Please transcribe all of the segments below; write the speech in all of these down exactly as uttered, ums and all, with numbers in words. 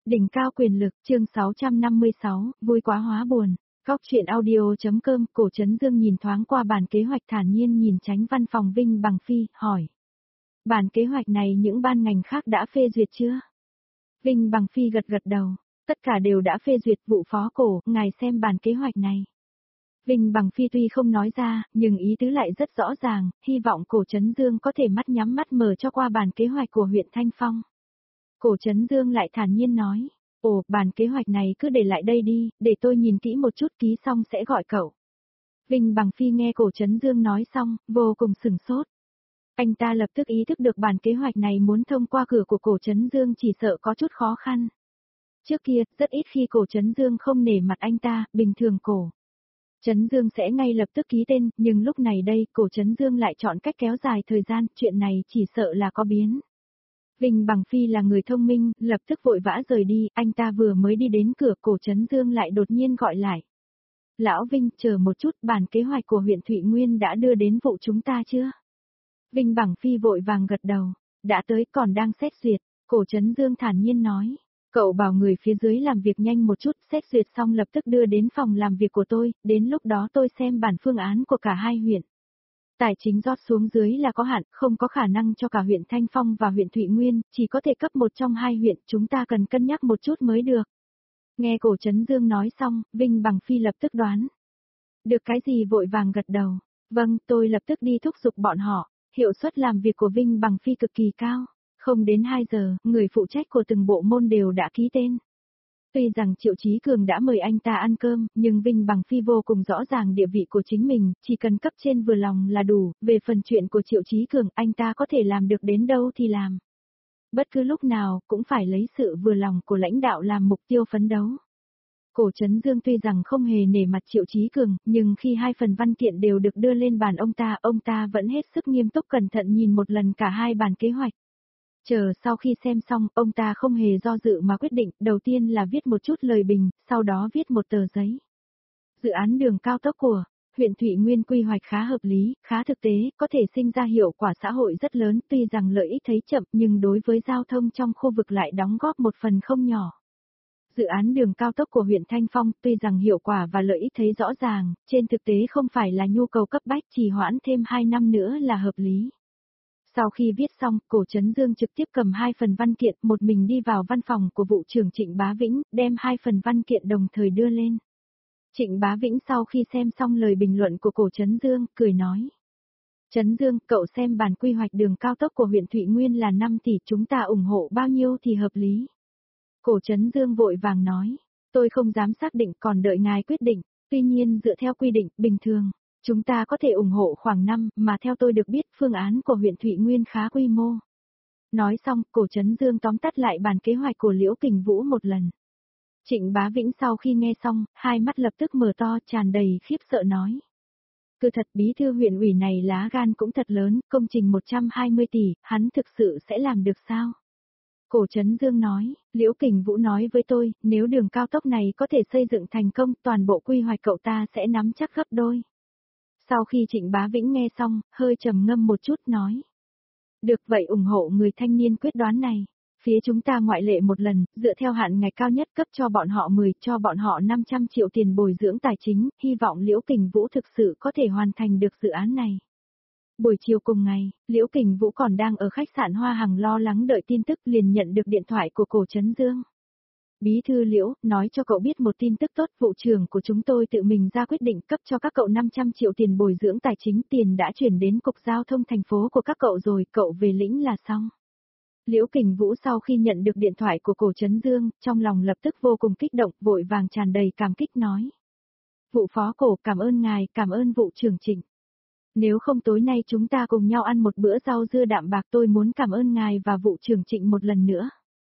Đỉnh cao quyền lực, chương sáu trăm năm mươi sáu, vui quá hóa buồn. Góc truyện audio.com, Cổ Trấn Dương nhìn thoáng qua bản kế hoạch thản nhiên nhìn Chánh Văn phòng Vinh Bằng Phi, hỏi. Bản kế hoạch này những ban ngành khác đã phê duyệt chưa? Vinh Bằng Phi gật gật đầu, tất cả đều đã phê duyệt. Vụ phó Cổ, ngài xem bản kế hoạch này. Vinh Bằng Phi tuy không nói ra, nhưng ý tứ lại rất rõ ràng, hy vọng Cổ Trấn Dương có thể mắt nhắm mắt mở cho qua bản kế hoạch của huyện Thanh Phong. Cổ Trấn Dương lại thản nhiên nói, ồ, bản kế hoạch này cứ để lại đây đi, để tôi nhìn kỹ một chút, ký xong sẽ gọi cậu. Vinh Bằng Phi nghe Cổ Trấn Dương nói xong, vô cùng sửng sốt. Anh ta lập tức ý thức được bản kế hoạch này muốn thông qua cửa của Cổ Trấn Dương chỉ sợ có chút khó khăn. Trước kia, rất ít khi Cổ Trấn Dương không nể mặt anh ta, bình thường Cổ Trấn Dương sẽ ngay lập tức ký tên, nhưng lúc này đây, Cổ Trấn Dương lại chọn cách kéo dài thời gian, chuyện này chỉ sợ là có biến. Vinh Bằng Phi là người thông minh, lập tức vội vã rời đi, anh ta vừa mới đi đến cửa, Cổ Trấn Dương lại đột nhiên gọi lại. Lão Vinh, chờ một chút, bản kế hoạch của huyện Thụy Nguyên đã đưa đến vụ chúng ta chưa? Vinh Bằng Phi vội vàng gật đầu, đã tới, còn đang xét duyệt. Cổ Trấn Dương thản nhiên nói, cậu bảo người phía dưới làm việc nhanh một chút, xét duyệt xong lập tức đưa đến phòng làm việc của tôi, đến lúc đó tôi xem bản phương án của cả hai huyện. Tài chính rót xuống dưới là có hạn, không có khả năng cho cả huyện Thanh Phong và huyện Thụy Nguyên, chỉ có thể cấp một trong hai huyện, chúng ta cần cân nhắc một chút mới được. Nghe Cổ Trấn Dương nói xong, Vinh Bằng Phi lập tức đoán. Được cái gì vội vàng gật đầu. Vâng, tôi lập tức đi thúc giục bọn họ. Hiệu suất làm việc của Vinh Bằng Phi cực kỳ cao. Không đến hai giờ, người phụ trách của từng bộ môn đều đã ký tên. Tuy rằng Triệu Chí Cường đã mời anh ta ăn cơm, nhưng Vinh Bằng Phi vô cùng rõ ràng địa vị của chính mình, chỉ cần cấp trên vừa lòng là đủ, về phần chuyện của Triệu Chí Cường, anh ta có thể làm được đến đâu thì làm. Bất cứ lúc nào, cũng phải lấy sự vừa lòng của lãnh đạo làm mục tiêu phấn đấu. Cổ Trấn Dương tuy rằng không hề nể mặt Triệu Chí Cường, nhưng khi hai phần văn kiện đều được đưa lên bàn ông ta, ông ta vẫn hết sức nghiêm túc cẩn thận nhìn một lần cả hai bản kế hoạch. Chờ sau khi xem xong, ông ta không hề do dự mà quyết định, đầu tiên là viết một chút lời bình, sau đó viết một tờ giấy. Dự án đường cao tốc của huyện Thụy Nguyên quy hoạch khá hợp lý, khá thực tế, có thể sinh ra hiệu quả xã hội rất lớn, tuy rằng lợi ích thấy chậm nhưng đối với giao thông trong khu vực lại đóng góp một phần không nhỏ. Dự án đường cao tốc của huyện Thanh Phong tuy rằng hiệu quả và lợi ích thấy rõ ràng, trên thực tế không phải là nhu cầu cấp bách, trì hoãn thêm hai năm nữa là hợp lý. Sau khi viết xong, Cổ Trấn Dương trực tiếp cầm hai phần văn kiện, một mình đi vào văn phòng của vụ trưởng Trịnh Bá Vĩnh, đem hai phần văn kiện đồng thời đưa lên. Trịnh Bá Vĩnh sau khi xem xong lời bình luận của Cổ Trấn Dương, cười nói. Trấn Dương, cậu xem bản quy hoạch đường cao tốc của huyện Thụy Nguyên là năm tỷ, chúng ta ủng hộ bao nhiêu thì hợp lý. Cổ Trấn Dương vội vàng nói, tôi không dám xác định, còn đợi ngài quyết định, tuy nhiên dựa theo quy định, bình thường. Chúng ta có thể ủng hộ khoảng năm, mà theo tôi được biết phương án của huyện Thụy Nguyên khá quy mô. Nói xong, Cổ Trấn Dương tóm tắt lại bản kế hoạch của Liễu Kình Vũ một lần. Trịnh Bá Vĩnh sau khi nghe xong, hai mắt lập tức mở to tràn đầy khiếp sợ nói. Cứ thật bí thư huyện ủy này lá gan cũng thật lớn, công trình một trăm hai mươi tỷ, hắn thực sự sẽ làm được sao? Cổ Trấn Dương nói, Liễu Kình Vũ nói với tôi, nếu đường cao tốc này có thể xây dựng thành công, toàn bộ quy hoạch cậu ta sẽ nắm chắc gấp đôi. Sau khi Trịnh Bá Vĩnh nghe xong, hơi trầm ngâm một chút nói. Được vậy ủng hộ người thanh niên quyết đoán này. Phía chúng ta ngoại lệ một lần, dựa theo hạn ngạch cao nhất cấp cho bọn họ mười, cho bọn họ năm trăm triệu tiền bồi dưỡng tài chính, hy vọng Liễu Kình Vũ thực sự có thể hoàn thành được dự án này. Buổi chiều cùng ngày, Liễu Kình Vũ còn đang ở khách sạn Hoa Hằng lo lắng đợi tin tức liền nhận được điện thoại của Cổ Trấn Dương. Bí thư Liễu, nói cho cậu biết một tin tức tốt, vụ trưởng của chúng tôi tự mình ra quyết định cấp cho các cậu năm trăm triệu tiền bồi dưỡng tài chính, tiền đã chuyển đến cục giao thông thành phố của các cậu rồi, cậu về lĩnh là xong. Liễu Kình Vũ sau khi nhận được điện thoại của Cổ Trấn Dương, trong lòng lập tức vô cùng kích động, vội vàng tràn đầy cảm kích nói. Vụ phó Cổ, cảm ơn ngài, cảm ơn vụ trưởng Trịnh. Nếu không tối nay chúng ta cùng nhau ăn một bữa rau dưa đạm bạc, tôi muốn cảm ơn ngài và vụ trưởng Trịnh một lần nữa.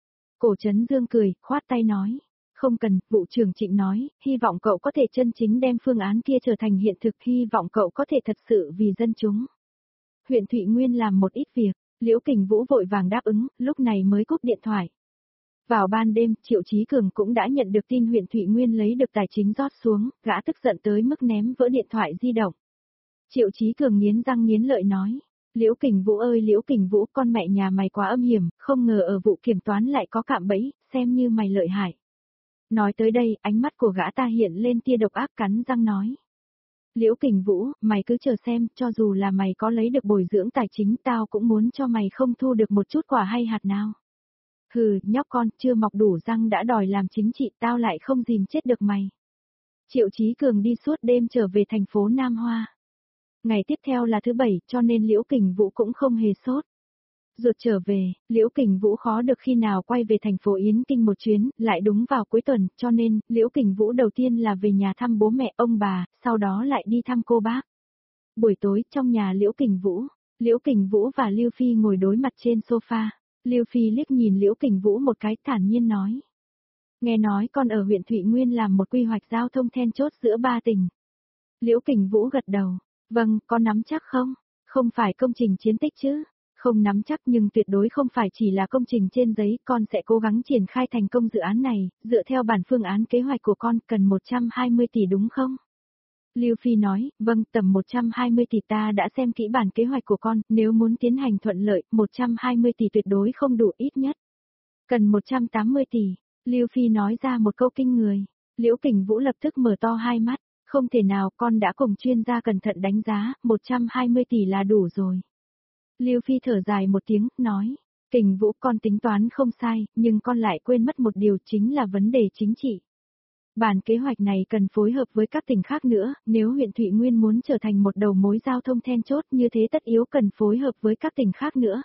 Cổ Trấn Dương cười, khoát tay nói. Không cần, vụ trưởng Trịnh nói, hy vọng cậu có thể chân chính đem phương án kia trở thành hiện thực, hy vọng cậu có thể thật sự vì dân chúng. Huyện Thụy Nguyên làm một ít việc, Liễu Kình Vũ vội vàng đáp ứng, lúc này mới cúp điện thoại. Vào ban đêm, Triệu Chí Cường cũng đã nhận được tin huyện Thụy Nguyên lấy được tài chính rót xuống, gã tức giận tới mức ném vỡ điện thoại di động. Triệu Chí Cường nghiến răng nghiến lợi nói. Liễu Kình Vũ ơi Liễu Kình Vũ, con mẹ nhà mày quá âm hiểm, không ngờ ở vụ kiểm toán lại có cạm bẫy, xem như mày lợi hại. Nói tới đây, ánh mắt của gã ta hiện lên tia độc ác cắn răng nói. Liễu Kình Vũ, mày cứ chờ xem, cho dù là mày có lấy được bồi dưỡng tài chính tao cũng muốn cho mày không thu được một chút quả hay hạt nào. Hừ, nhóc con, chưa mọc đủ răng đã đòi làm chính trị, tao lại không dìm chết được mày. Triệu Chí Cường đi suốt đêm trở về thành phố Nam Hoa. Ngày tiếp theo là thứ bảy, cho nên Liễu Kình Vũ cũng không hề sốt. Ruột trở về, Liễu Kình Vũ khó được khi nào quay về thành phố Yến Kinh một chuyến, lại đúng vào cuối tuần, cho nên, Liễu Kình Vũ đầu tiên là về nhà thăm bố mẹ ông bà, sau đó lại đi thăm cô bác. Buổi tối, trong nhà Liễu Kình Vũ, Liễu Kình Vũ và Lưu Phi ngồi đối mặt trên sofa. Lưu Phi liếc nhìn Liễu Kình Vũ một cái, thản nhiên nói. Nghe nói con ở huyện Thụy Nguyên làm một quy hoạch giao thông then chốt giữa ba tỉnh. Liễu Kình Vũ gật đầu. Vâng, con nắm chắc không? Không phải công trình chiến tích chứ? Không nắm chắc nhưng tuyệt đối không phải chỉ là công trình trên giấy, con sẽ cố gắng triển khai thành công dự án này, dựa theo bản phương án kế hoạch của con cần một trăm hai mươi tỷ đúng không? Lưu Phi nói, vâng, tầm một trăm hai mươi tỷ ta đã xem kỹ bản kế hoạch của con, nếu muốn tiến hành thuận lợi, một trăm hai mươi tỷ tuyệt đối không đủ ít nhất. Cần một trăm tám mươi tỷ, Lưu Phi nói ra một câu kinh người. Liễu Kình Vũ lập tức mở to hai mắt, không thể nào, con đã cùng chuyên gia cẩn thận đánh giá, một trăm hai mươi tỷ là đủ rồi. Lưu Phi thở dài một tiếng, nói, Kình Vũ con tính toán không sai, nhưng con lại quên mất một điều chính là vấn đề chính trị. Bản kế hoạch này cần phối hợp với các tỉnh khác nữa, nếu huyện Thụy Nguyên muốn trở thành một đầu mối giao thông then chốt như thế tất yếu cần phối hợp với các tỉnh khác nữa.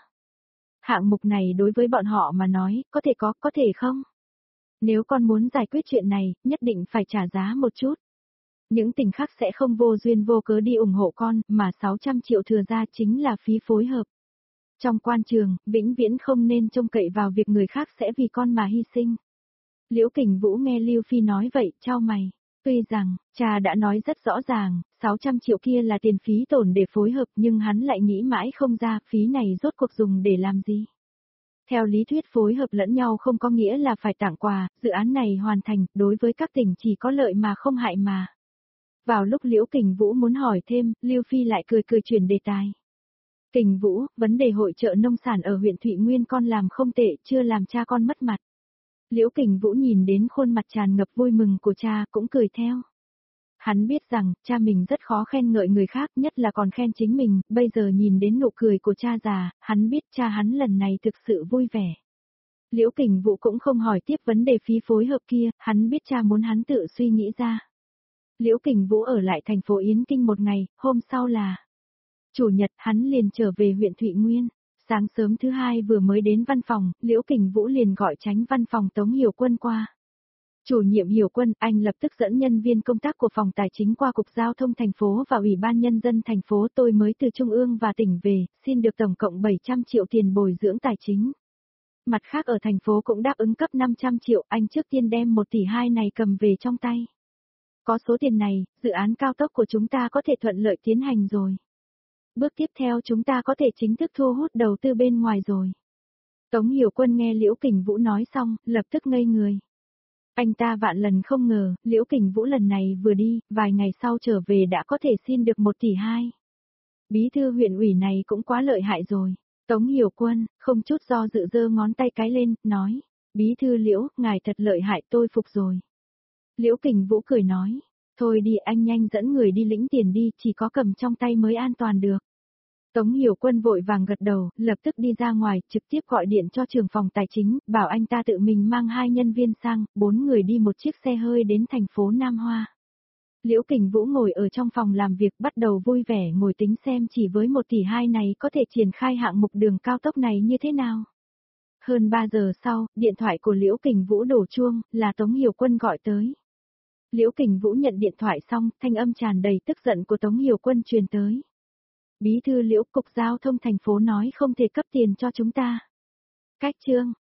Hạng mục này đối với bọn họ mà nói, có thể có, có thể không? Nếu con muốn giải quyết chuyện này, nhất định phải trả giá một chút. Những tỉnh khác sẽ không vô duyên vô cớ đi ủng hộ con, mà sáu trăm triệu thừa ra chính là phí phối hợp. Trong quan trường, vĩnh viễn không nên trông cậy vào việc người khác sẽ vì con mà hy sinh. Liễu Kình Vũ nghe Lưu Phi nói vậy, chau mày. Tuy rằng, cha đã nói rất rõ ràng, sáu trăm triệu kia là tiền phí tổn để phối hợp nhưng hắn lại nghĩ mãi không ra phí này rốt cuộc dùng để làm gì. Theo lý thuyết phối hợp lẫn nhau không có nghĩa là phải tặng quà, dự án này hoàn thành, đối với các tỉnh chỉ có lợi mà không hại mà. Vào lúc Liễu Kình Vũ muốn hỏi thêm, Lưu Phi lại cười cười chuyển đề tài. Kình Vũ, vấn đề hội chợ nông sản ở huyện Thụy Nguyên con làm không tệ, chưa làm cha con mất mặt. Liễu Kình Vũ nhìn đến khuôn mặt tràn ngập vui mừng của cha, cũng cười theo. Hắn biết rằng, cha mình rất khó khen ngợi người khác, nhất là còn khen chính mình, bây giờ nhìn đến nụ cười của cha già, hắn biết cha hắn lần này thực sự vui vẻ. Liễu Kình Vũ cũng không hỏi tiếp vấn đề phí phối hợp kia, hắn biết cha muốn hắn tự suy nghĩ ra. Liễu Kình Vũ ở lại thành phố Yến Kinh một ngày, hôm sau là Chủ nhật, hắn liền trở về huyện Thụy Nguyên. Sáng sớm thứ hai vừa mới đến văn phòng, Liễu Kình Vũ liền gọi tránh văn phòng Tống Hiểu Quân qua. Chủ nhiệm Hiểu Quân, anh lập tức dẫn nhân viên công tác của phòng tài chính qua Cục Giao thông thành phố và Ủy ban Nhân dân thành phố, tôi mới từ Trung ương và tỉnh về, xin được tổng cộng bảy trăm triệu tiền bồi dưỡng tài chính. Mặt khác ở thành phố cũng đáp ứng cấp năm trăm triệu, anh trước tiên đem một tỷ hai này cầm về trong tay. Có số tiền này, dự án cao tốc của chúng ta có thể thuận lợi tiến hành rồi. Bước tiếp theo chúng ta có thể chính thức thu hút đầu tư bên ngoài rồi. Tống Hiểu Quân nghe Liễu Kình Vũ nói xong, lập tức ngây người. Anh ta vạn lần không ngờ, Liễu Kình Vũ lần này vừa đi, vài ngày sau trở về đã có thể xin được một tỷ hai. Bí thư huyện ủy này cũng quá lợi hại rồi. Tống Hiểu Quân, không chút do dự giơ ngón tay cái lên, nói. Bí thư Liễu, ngài thật lợi hại, tôi phục rồi. Liễu Kình Vũ cười nói. Thôi đi, anh nhanh dẫn người đi lĩnh tiền đi, chỉ có cầm trong tay mới an toàn được. Tống Hiểu Quân vội vàng gật đầu, lập tức đi ra ngoài, trực tiếp gọi điện cho trưởng phòng tài chính, bảo anh ta tự mình mang hai nhân viên sang, bốn người đi một chiếc xe hơi đến thành phố Nam Hoa. Liễu Kình Vũ ngồi ở trong phòng làm việc bắt đầu vui vẻ ngồi tính xem chỉ với một tỷ hai này có thể triển khai hạng mục đường cao tốc này như thế nào. Hơn ba giờ sau, điện thoại của Liễu Kình Vũ đổ chuông, là Tống Hiểu Quân gọi tới. Liễu Kình Vũ nhận điện thoại xong, thanh âm tràn đầy tức giận của Tống Hiểu Quân truyền tới. Bí thư Liễu, Cục Giao thông thành phố nói không thể cấp tiền cho chúng ta. Cách chương